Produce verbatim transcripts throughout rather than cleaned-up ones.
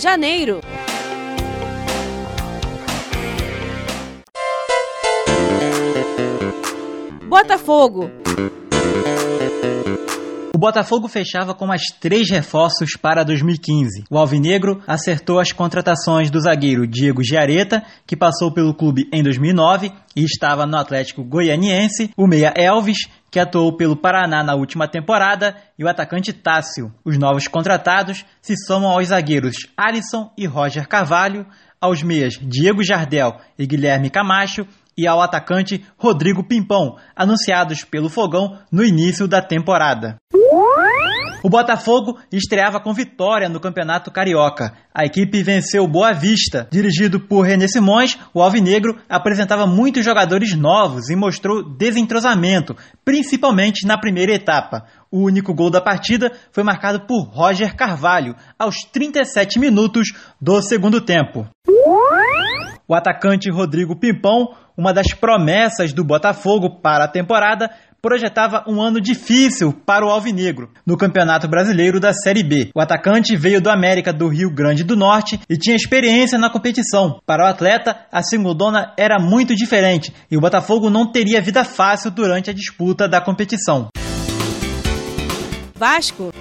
Janeiro. Botafogo. O Botafogo fechava com mais três reforços para dois mil e quinze. O alvinegro acertou as contratações do zagueiro Diego Giareta, que passou pelo clube em dois mil e nove e estava no Atlético Goianiense, o meia Elvis, que atuou pelo Paraná na última temporada, e o atacante Tássio. Os novos contratados se somam aos zagueiros Alisson e Roger Carvalho, aos meias Diego Jardel e Guilherme Camacho, e ao atacante Rodrigo Pimpão, anunciados pelo Fogão no início da temporada. O Botafogo estreava com vitória no Campeonato Carioca. A equipe venceu o Boa Vista. Dirigido por René Simões, o alvinegro apresentava muitos jogadores novos e mostrou desentrosamento, principalmente na primeira etapa. O único gol da partida foi marcado por Roger Carvalho, aos trinta e sete minutos do segundo tempo. O atacante Rodrigo Pimpão, uma das promessas do Botafogo para a temporada, projetava um ano difícil para o alvinegro no Campeonato Brasileiro da Série B. O atacante veio do América do Rio Grande do Norte e tinha experiência na competição. Para o atleta, a segundona era muito diferente e o Botafogo não teria vida fácil durante a disputa da competição. Vasco.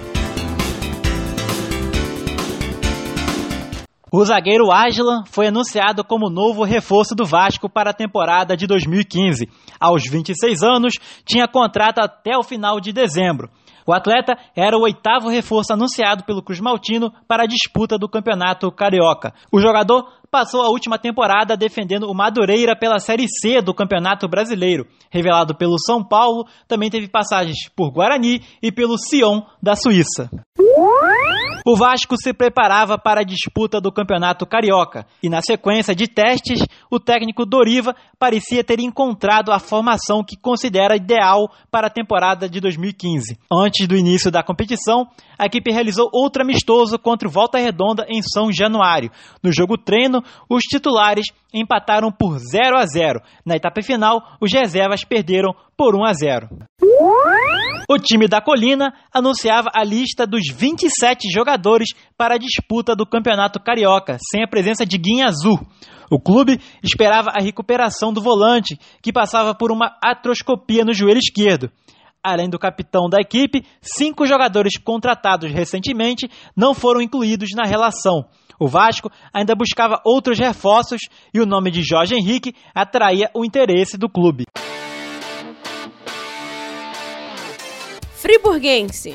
O zagueiro Áslan foi anunciado como novo reforço do Vasco para a temporada de dois mil e quinze. Aos vinte e seis anos, tinha contrato até o final de dezembro. O atleta era o oitavo reforço anunciado pelo Cruz Maltino para a disputa do Campeonato Carioca. O jogador passou a última temporada defendendo o Madureira pela Série C do Campeonato Brasileiro. Revelado pelo São Paulo, também teve passagens por Guarani e pelo Sion da Suíça. O Vasco se preparava para a disputa do Campeonato Carioca e, na sequência de testes, o técnico Doriva parecia ter encontrado a formação que considera ideal para a temporada de dois mil e quinze. Antes do início da competição, a equipe realizou outro amistoso contra o Volta Redonda em São Januário. No jogo treino, os titulares empataram por zero a zero. Na etapa final, os reservas perderam por um a zero. O time da Colina anunciava a lista dos vinte e sete jogadores para a disputa do Campeonato Carioca, sem a presença de Guinha Azul. O clube esperava a recuperação do volante, que passava por uma artroscopia no joelho esquerdo. Além do capitão da equipe, cinco jogadores contratados recentemente não foram incluídos na relação. O Vasco ainda buscava outros reforços e o nome de Jorge Henrique atraía o interesse do clube. Friburguense.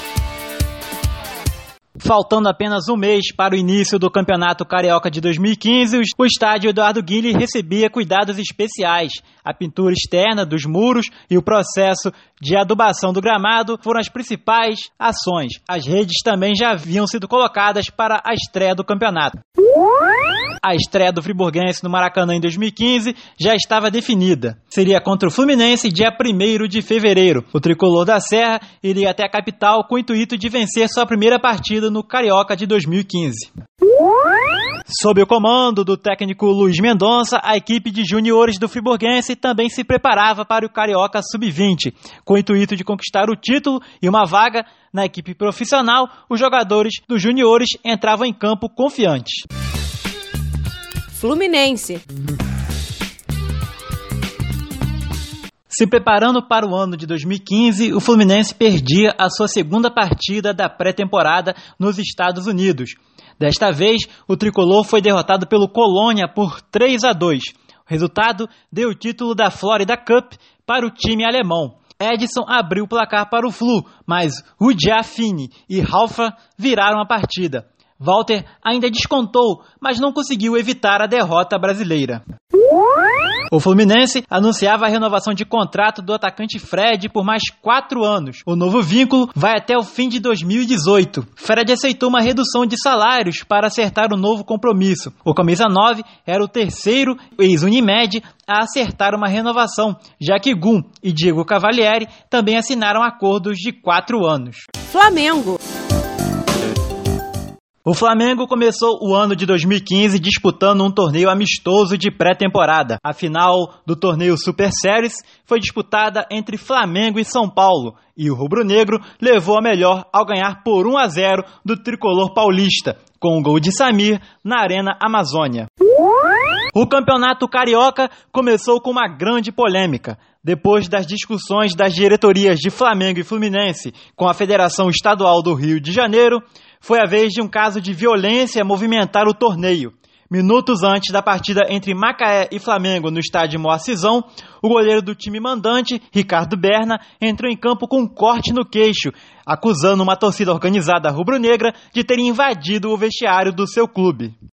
Faltando apenas um mês para o início do Campeonato Carioca de dois mil e quinze, o estádio Eduardo Guille recebia cuidados especiais. A pintura externa dos muros e o processo de adubação do gramado foram as principais ações. As redes também já haviam sido colocadas para a estreia do campeonato. A estreia do Friburguense no Maracanã em dois mil e quinze já estava definida. Seria contra o Fluminense dia primeiro de fevereiro. O tricolor da Serra iria até a capital com o intuito de vencer sua primeira partida no Carioca de dois mil e quinze. Sob o comando do técnico Luiz Mendonça, a equipe de juniores do Friburguense também se preparava para o Carioca sub vinte. Com o intuito de conquistar o título e uma vaga na equipe profissional, os jogadores dos juniores entravam em campo confiantes. Fluminense. Se preparando para o ano de dois mil e quinze, o Fluminense perdia a sua segunda partida da pré-temporada nos Estados Unidos. Desta vez, o tricolor foi derrotado pelo Colônia por três a dois. O resultado deu o título da Florida Cup para o time alemão. Edson abriu o placar para o Flu, mas Rudiafini e Halfa viraram a partida. Walter ainda descontou, mas não conseguiu evitar a derrota brasileira. O Fluminense anunciava a renovação de contrato do atacante Fred por mais quatro anos. O novo vínculo vai até o fim de dois mil e dezoito. Fred aceitou uma redução de salários para acertar o novo compromisso. O camisa nove era o terceiro ex-Unimed a acertar uma renovação, já que Gum e Diego Cavalieri também assinaram acordos de quatro anos. Flamengo. O Flamengo começou o ano de dois mil e quinze disputando um torneio amistoso de pré-temporada. A final do torneio Super Series foi disputada entre Flamengo e São Paulo, e o rubro-negro levou a melhor ao ganhar por um a zero do tricolor paulista, com o gol de Samir na Arena Amazônia. O Campeonato Carioca começou com uma grande polêmica. Depois das discussões das diretorias de Flamengo e Fluminense com a Federação Estadual do Rio de Janeiro, foi a vez de um caso de violência movimentar o torneio. Minutos antes da partida entre Macaé e Flamengo no estádio Moacizão, o goleiro do time mandante, Ricardo Berna, entrou em campo com um corte no queixo, acusando uma torcida organizada rubro-negra de ter invadido o vestiário do seu clube.